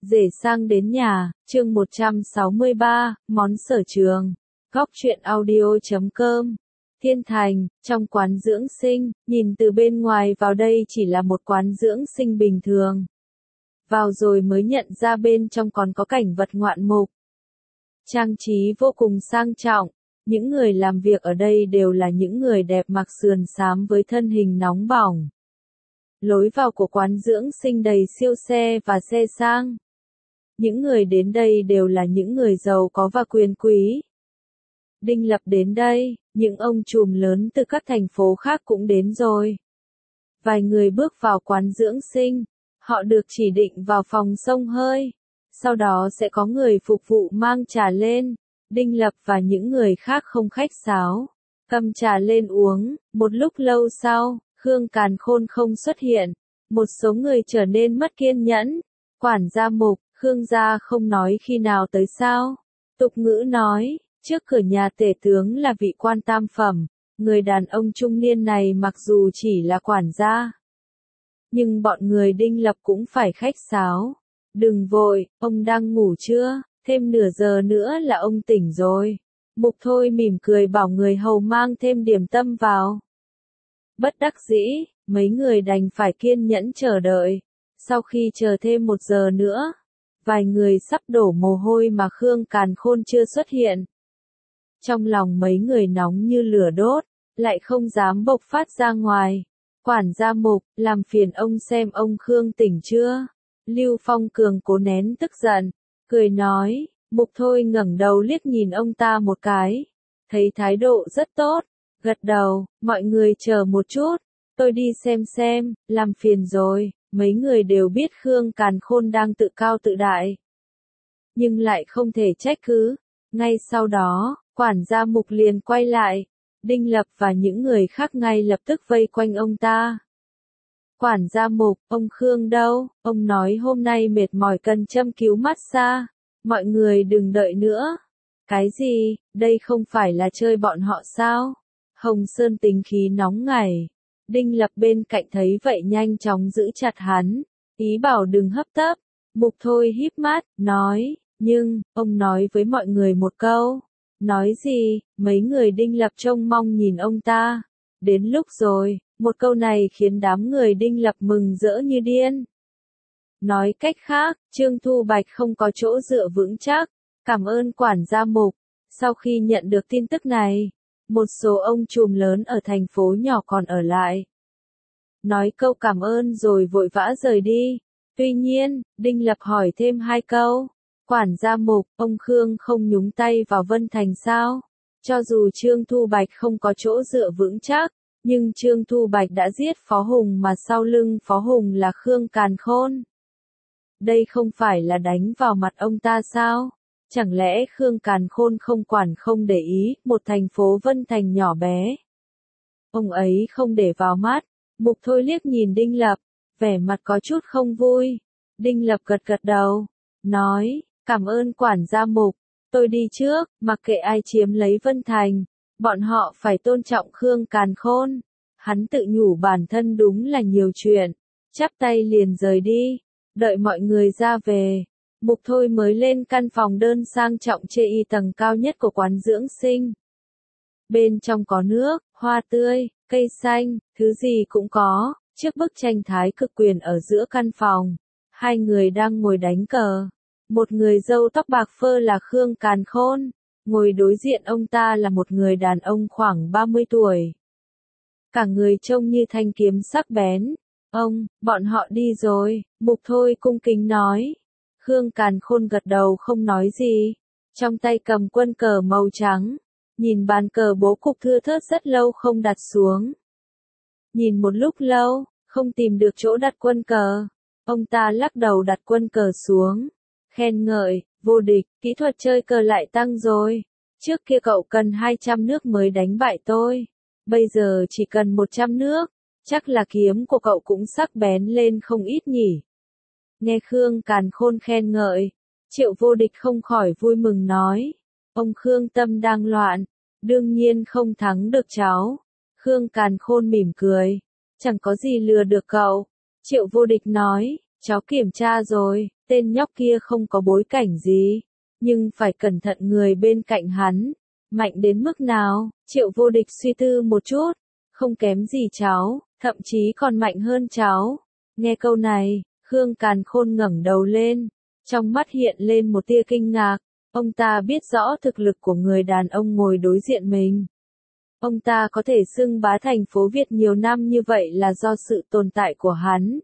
Rể sang đến nhà, chương 163, món sở trường. Góc truyện audio.com. Thiên Thành, trong quán dưỡng sinh, nhìn từ bên ngoài vào đây chỉ là một quán dưỡng sinh bình thường. Vào rồi mới nhận ra bên trong còn có cảnh vật ngoạn mục. Trang trí vô cùng sang trọng, những người làm việc ở đây đều là những người đẹp mặc sườn xám với thân hình nóng bỏng. Lối vào của quán dưỡng sinh đầy siêu xe và xe sang. Những người đến đây đều là những người giàu có và quyền quý. Đinh Lập đến đây, những ông trùm lớn từ các thành phố khác cũng đến rồi. Vài người bước vào quán dưỡng sinh, họ được chỉ định vào phòng xông hơi. Sau đó sẽ có người phục vụ mang trà lên. Đinh Lập và những người khác không khách sáo, cầm trà lên uống. Một lúc lâu sau, Khương Càn Khôn không xuất hiện. Một số người trở nên mất kiên nhẫn. Quản gia Mục, Khương gia không nói khi nào tới sao? Tục ngữ nói, trước cửa nhà tể tướng là vị quan tam phẩm. Người đàn ông trung niên này mặc dù chỉ là quản gia, nhưng bọn người Đinh Lập cũng phải khách sáo. Đừng vội, ông đang ngủ chưa? Thêm nửa giờ nữa là ông tỉnh rồi. Mục Thôi mỉm cười bảo người hầu mang thêm điểm tâm vào. Bất đắc dĩ, mấy người đành phải kiên nhẫn chờ đợi. Sau khi chờ thêm 1 giờ nữa, vài người sắp đổ mồ hôi mà Khương Càn Khôn chưa xuất hiện. Trong lòng mấy người nóng như lửa đốt, lại không dám bộc phát ra ngoài. Quản gia Mục, làm phiền ông xem ông Khương tỉnh chưa? Lưu Phong Cường cố nén tức giận, cười nói. Mục Thôi ngẩng đầu liếc nhìn ông ta một cái, thấy thái độ rất tốt, gật đầu. Mọi người chờ một chút, tôi đi xem, làm phiền rồi. Mấy người đều biết Khương Càn Khôn đang tự cao tự đại, nhưng lại không thể trách cứ. Ngay sau đó, quản gia Mục liền quay lại. Đinh Lập và những người khác ngay lập tức vây quanh ông ta. Quản gia Mục, ông Khương đâu? Ông nói hôm nay mệt mỏi cần châm cứu massage. Mọi người đừng đợi nữa. Cái gì, đây không phải là chơi bọn họ sao? Hồng Sơn tính khí nóng ngảy. Đinh Lập bên cạnh thấy vậy nhanh chóng giữ chặt hắn, ý bảo đừng hấp tấp. Mục Thôi híp mắt, nói, nhưng, ông nói với mọi người một câu. Nói gì? Mấy người Đinh Lập trông mong nhìn ông ta. Đến lúc rồi, một câu này khiến đám người Đinh Lập mừng rỡ như điên. Nói cách khác, Trương Thu Bạch không có chỗ dựa vững chắc. Cảm ơn quản gia Mục. Sau khi nhận được tin tức này, một số ông trùm lớn ở thành phố nhỏ còn ở lại. Nói câu cảm ơn rồi vội vã rời đi. Tuy nhiên, Đinh Lập hỏi thêm 2 câu. Quản gia Mục, ông Khương không nhúng tay vào Vân Thành sao? Cho dù Trương Thu Bạch không có chỗ dựa vững chắc, nhưng Trương Thu Bạch đã giết Phó Hùng mà sau lưng Phó Hùng là Khương Càn Khôn. Đây không phải là đánh vào mặt ông ta sao? Chẳng lẽ Khương Càn Khôn không quản không để ý, một thành phố Vân Thành nhỏ bé. Ông ấy không để vào mắt. Mục Thôi liếc nhìn Đinh Lập, vẻ mặt có chút không vui. Đinh Lập gật gật đầu, nói, cảm ơn quản gia Mục, tôi đi trước. Mặc kệ ai chiếm lấy Vân Thành, bọn họ phải tôn trọng Khương Càn Khôn. Hắn tự nhủ bản thân đúng là nhiều chuyện, chắp tay liền rời đi. Đợi mọi người ra về, Mục Thôi mới lên căn phòng đơn sang trọng chê y tầng cao nhất của quán dưỡng sinh. Bên trong có nước, hoa tươi, cây xanh, thứ gì cũng có. Chiếc bức tranh thái cực quyền ở giữa căn phòng, 2 người đang ngồi đánh cờ. Một người râu tóc bạc phơ là Khương Càn Khôn, ngồi đối diện ông ta là một người đàn ông khoảng 30 tuổi. Cả người trông như thanh kiếm sắc bén. Bọn họ đi rồi. Mục Thôi cung kính nói. Khương Càn Khôn gật đầu không nói gì, trong tay cầm quân cờ màu trắng, nhìn bàn cờ bố cục thưa thớt rất lâu không đặt xuống. Nhìn một lúc lâu, không tìm được chỗ đặt quân cờ, ông ta lắc đầu đặt quân cờ xuống, khen ngợi, vô địch, kỹ thuật chơi cờ lại tăng rồi. Trước kia cậu cần 200 nước mới đánh bại tôi, bây giờ chỉ cần 100 nước, chắc là kiếm của cậu cũng sắc bén lên không ít nhỉ. Nghe Khương Càn Khôn khen ngợi, Triệu Vô Địch không khỏi vui mừng nói, ông Khương tâm đang loạn, đương nhiên không thắng được cháu. Khương Càn Khôn mỉm cười, chẳng có gì lừa được cậu. Triệu Vô Địch nói, cháu kiểm tra rồi, Tên nhóc kia không có bối cảnh gì, nhưng phải cẩn thận người bên cạnh hắn. Mạnh đến mức nào, Triệu Vô Địch suy tư một chút, không kém gì cháu, thậm chí còn mạnh hơn cháu. Nghe câu này, Khương Càn Khôn ngẩng đầu lên, trong mắt hiện lên một tia kinh ngạc. Ông ta biết rõ thực lực của người đàn ông ngồi đối diện mình. Ông ta có thể xưng bá thành phố Việt nhiều năm như vậy là do sự tồn tại của hắn.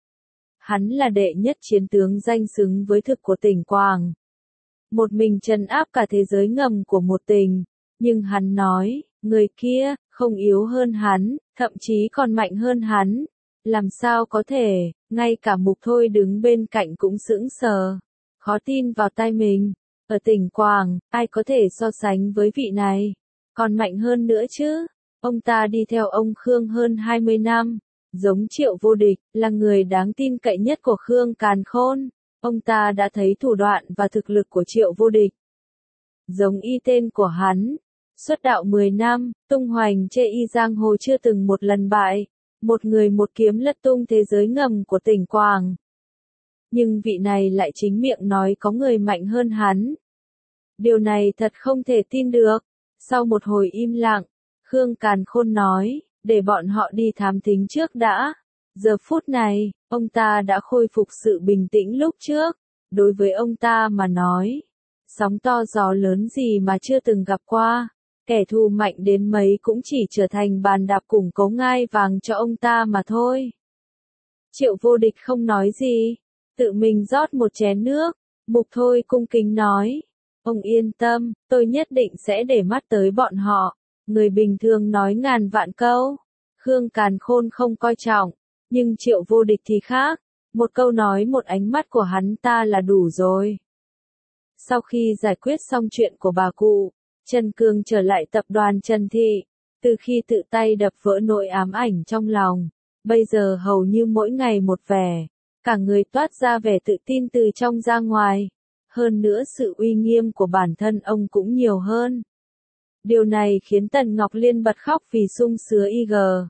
Hắn là đệ nhất chiến tướng danh xứng với thực của tỉnh Quảng. Một mình trấn áp cả thế giới ngầm của một tỉnh. Nhưng hắn nói, người kia, không yếu hơn hắn, thậm chí còn mạnh hơn hắn. Làm sao có thể, ngay cả Mục Thôi đứng bên cạnh cũng sững sờ. Khó tin vào tai mình. Ở tỉnh Quảng, ai có thể so sánh với vị này? Còn mạnh hơn nữa chứ? Ông ta đi theo ông Khương hơn 20 năm. Giống Triệu Vô Địch, là người đáng tin cậy nhất của Khương Càn Khôn. Ông ta đã thấy thủ đoạn và thực lực của Triệu Vô Địch. Giống y tên của hắn. Xuất đạo 10 năm, tung hoành chê y giang hồ chưa từng một lần bại. Một người một kiếm lật tung thế giới ngầm của tỉnh Quảng. Nhưng vị này lại chính miệng nói có người mạnh hơn hắn. Điều này thật không thể tin được. Sau một hồi im lặng, Khương Càn Khôn nói, để bọn họ đi thám thính trước đã. Giờ phút này, ông ta đã khôi phục sự bình tĩnh lúc trước. Đối với ông ta mà nói, sóng to gió lớn gì mà chưa từng gặp qua. Kẻ thù mạnh đến mấy cũng chỉ trở thành bàn đạp củng cố ngai vàng cho ông ta mà thôi. Triệu Vô Địch không nói gì, tự mình rót một chén nước. Mục Thôi cung kính nói, ông yên tâm, tôi nhất định sẽ để mắt tới bọn họ. Người bình thường nói ngàn vạn câu. Khương Càn Khôn không coi trọng, nhưng Triệu Vô Địch thì khác. Một câu nói một ánh mắt của hắn ta là đủ rồi. Sau khi giải quyết xong chuyện của bà cụ, Trần Cương trở lại tập đoàn Trần Thị. Từ khi tự tay đập vỡ nỗi ám ảnh trong lòng, bây giờ hầu như mỗi ngày một vẻ. Cả người toát ra vẻ tự tin từ trong ra ngoài. Hơn nữa sự uy nghiêm của bản thân ông cũng nhiều hơn. Điều này khiến Tần Ngọc Liên bật khóc vì sung sướng IG.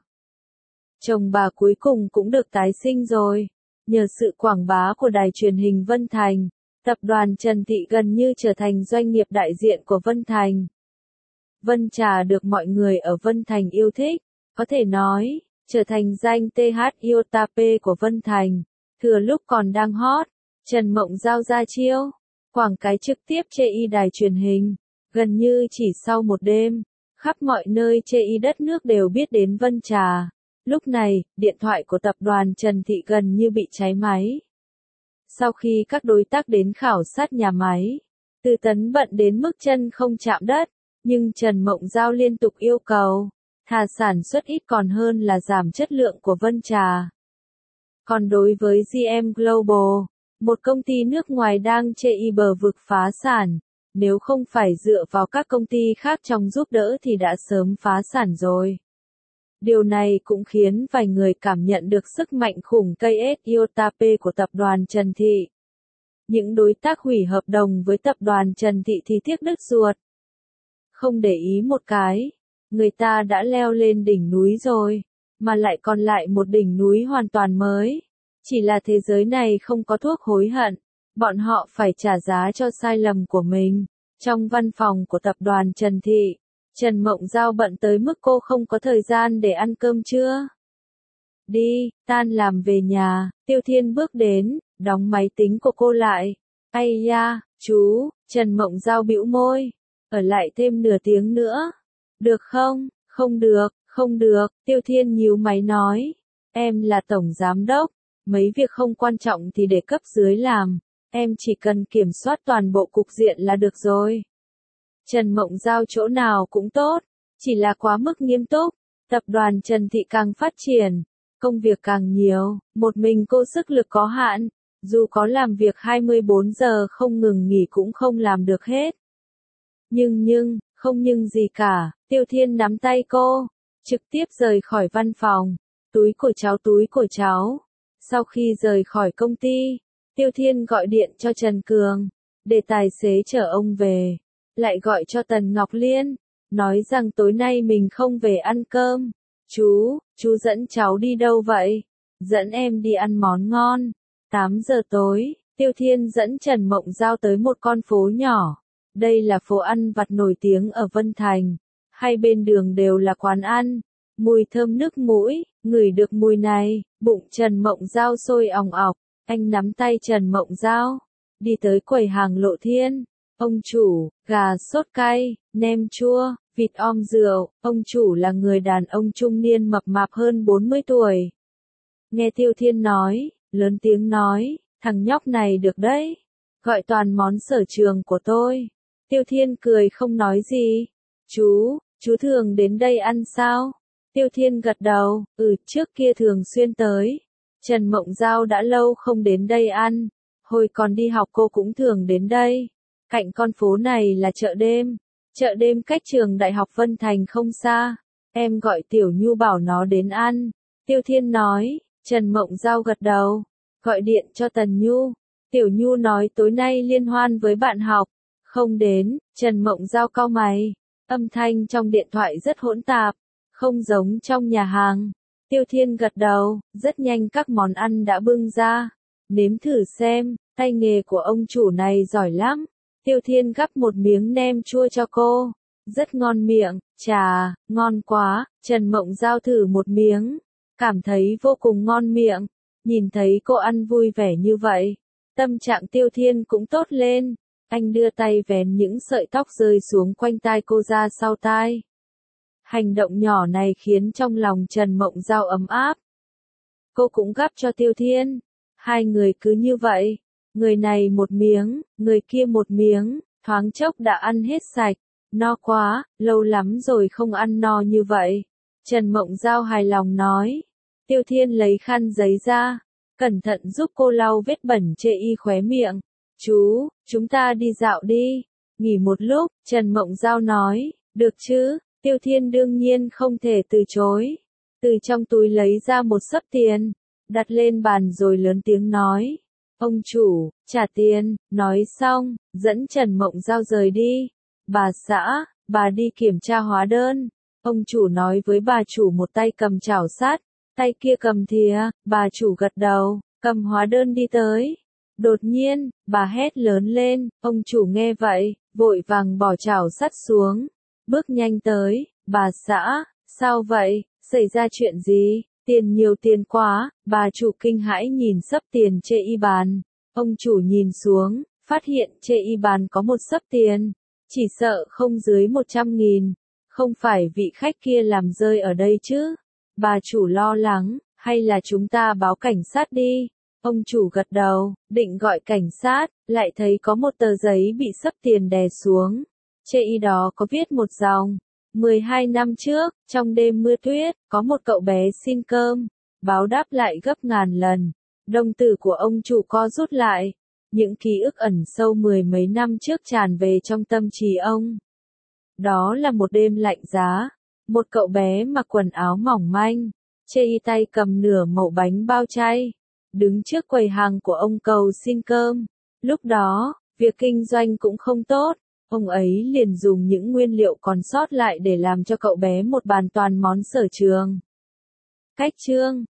Chồng bà cuối cùng cũng được tái sinh rồi. Nhờ sự quảng bá của đài truyền hình Vân Thành, tập đoàn Trần Thị gần như trở thành doanh nghiệp đại diện của Vân Thành. Vân Trà được mọi người ở Vân Thành yêu thích, có thể nói, trở thành danh TH Yotape của Vân Thành. Thừa lúc còn đang hot, Trần Mộng Giao ra chiêu, quảng cáo trực tiếp chê y đài truyền hình. Gần như chỉ sau một đêm, khắp mọi nơi chê y đất nước đều biết đến Vân Trà. Lúc này, điện thoại của tập đoàn Trần Thị gần như bị cháy máy. Sau khi các đối tác đến khảo sát nhà máy, Từ Tấn bận đến mức chân không chạm đất, nhưng Trần Mộng Giao liên tục yêu cầu, thà sản xuất ít còn hơn là giảm chất lượng của Vân Trà. Còn đối với GM Global, một công ty nước ngoài đang chê y bờ vực phá sản, nếu không phải dựa vào các công ty khác trong giúp đỡ thì đã sớm phá sản rồi. Điều này cũng khiến vài người cảm nhận được sức mạnh khủng KS Yotape của tập đoàn Trần Thị. Những đối tác hủy hợp đồng với tập đoàn Trần Thị thì tiếc đứt ruột. Không để ý một cái, người ta đã leo lên đỉnh núi rồi, mà lại còn lại một đỉnh núi hoàn toàn mới. Chỉ là thế giới này không có thuốc hối hận, bọn họ phải trả giá cho sai lầm của mình. Trong văn phòng của tập đoàn Trần Thị, Trần Mộng Giao bận tới mức cô không có thời gian để ăn cơm trưa. Đi, tan làm về nhà, Tiêu Thiên bước đến, đóng máy tính của cô lại. Ây da, chú, Trần Mộng Giao bĩu môi, ở lại thêm nửa tiếng nữa. Được không? Không được, không được, Tiêu Thiên nhíu máy nói. Em là tổng giám đốc, mấy việc không quan trọng thì để cấp dưới làm, em chỉ cần kiểm soát toàn bộ cục diện là được rồi. Trần Mộng Giao chỗ nào cũng tốt, chỉ là quá mức nghiêm túc. Tập đoàn Trần Thị càng phát triển, công việc càng nhiều, một mình cô sức lực có hạn, dù có làm việc 24 giờ không ngừng nghỉ cũng không làm được hết. Không nhưng gì cả, Tiêu Thiên nắm tay cô, trực tiếp rời khỏi văn phòng, túi của cháu. Sau khi rời khỏi công ty, Tiêu Thiên gọi điện cho Trần Cường, để tài xế chở ông về, lại gọi cho Tần Ngọc Liên, nói rằng tối nay mình không về ăn cơm. Chú dẫn cháu đi đâu vậy? Dẫn em đi ăn món ngon. 8 giờ tối, Tiêu Thiên dẫn Trần Mộng Giao tới một con phố nhỏ. Đây là phố ăn vặt nổi tiếng ở Vân Thành. Hai bên đường đều là quán ăn. Mùi thơm nức mũi, ngửi được mùi này, bụng Trần Mộng Giao sôi òng ọc. Anh nắm tay Trần Mộng Giao, đi tới quầy hàng Lộ Thiên. Ông chủ, gà sốt cay, nem chua, vịt om rượu. Ông chủ là người đàn ông trung niên mập mạp hơn 40 tuổi. Nghe Tiêu Thiên nói, lớn tiếng nói, thằng nhóc này được đấy. Gọi toàn món sở trường của tôi. Tiêu Thiên cười không nói gì. Chú thường đến đây ăn sao? Tiêu Thiên gật đầu, trước kia thường xuyên tới. Trần Mộng Giao đã lâu không đến đây ăn. Hồi còn đi học cô cũng thường đến đây. Cạnh con phố này là chợ đêm. Chợ đêm cách trường Đại học Vân Thành không xa. Em gọi Tiểu Nhu bảo nó đến ăn. Tiêu Thiên nói. Trần Mộng Giao gật đầu. Gọi điện cho Tần Nhu. Tiểu Nhu nói tối nay liên hoan với bạn học. Không đến. Trần Mộng Giao cau mày. Âm thanh trong điện thoại rất hỗn tạp. Không giống trong nhà hàng. Tiêu Thiên gật đầu. Rất nhanh các món ăn đã bưng ra. Nếm thử xem. Tay nghề của ông chủ này giỏi lắm. Tiêu Thiên gắp một miếng nem chua cho cô. Rất ngon miệng. Chà, ngon quá. Trần Mộng Giao thử một miếng. Cảm thấy vô cùng ngon miệng. Nhìn thấy cô ăn vui vẻ như vậy. Tâm trạng Tiêu Thiên cũng tốt lên. Anh đưa tay vén những sợi tóc rơi xuống quanh tai cô ra sau tai. Hành động nhỏ này khiến trong lòng Trần Mộng Giao ấm áp. Cô cũng gắp cho Tiêu Thiên. Hai người cứ như vậy. Người này một miếng, người kia một miếng, thoáng chốc đã ăn hết sạch. No quá, lâu lắm rồi không ăn no như vậy. Trần Mộng Giao hài lòng nói. Tiêu Thiên lấy khăn giấy ra, cẩn thận giúp cô lau vết bẩn chê y khóe miệng. Chúng ta đi dạo đi. Nghỉ một lúc, Trần Mộng Giao nói. Được chứ? Tiêu Thiên đương nhiên không thể từ chối. Từ trong túi lấy ra một xấp tiền, đặt lên bàn rồi lớn tiếng nói. Ông chủ, trả tiền. Nói xong, dẫn Trần Mộng Giao rời đi. Bà xã, bà đi kiểm tra hóa đơn. Ông chủ nói với bà chủ một tay cầm chảo sắt, tay kia cầm thìa. Bà chủ gật đầu, cầm hóa đơn đi tới. Đột nhiên, bà hét lớn lên. Ông chủ nghe vậy, vội vàng bỏ chảo sắt xuống, bước nhanh tới. Bà xã, sao vậy? Xảy ra chuyện gì? Tiền nhiều tiền quá. Bà chủ kinh hãi nhìn xấp tiền chê y bàn. Ông chủ nhìn xuống, phát hiện chê y bàn có một xấp tiền. Chỉ sợ không dưới 100.000. Không phải vị khách kia làm rơi ở đây chứ? Bà chủ lo lắng, hay là chúng ta báo cảnh sát đi? Ông chủ gật đầu, định gọi cảnh sát, lại thấy có một tờ giấy bị xấp tiền đè xuống. Chê y đó có viết một dòng. 12 năm trước, trong đêm mưa tuyết, có một cậu bé xin cơm, báo đáp lại gấp ngàn lần. Đồng tử của ông chủ co rút lại. Những ký ức ẩn sâu mười mấy năm trước tràn về trong tâm trí ông. Đó là một đêm lạnh giá. Một cậu bé mặc quần áo mỏng manh, chê y tay cầm nửa mẩu bánh bao chay, đứng trước quầy hàng của ông cầu xin cơm. Lúc đó, việc kinh doanh cũng không tốt. Ông ấy liền dùng những nguyên liệu còn sót lại để làm cho cậu bé một bàn toàn món sở trường. Cách chương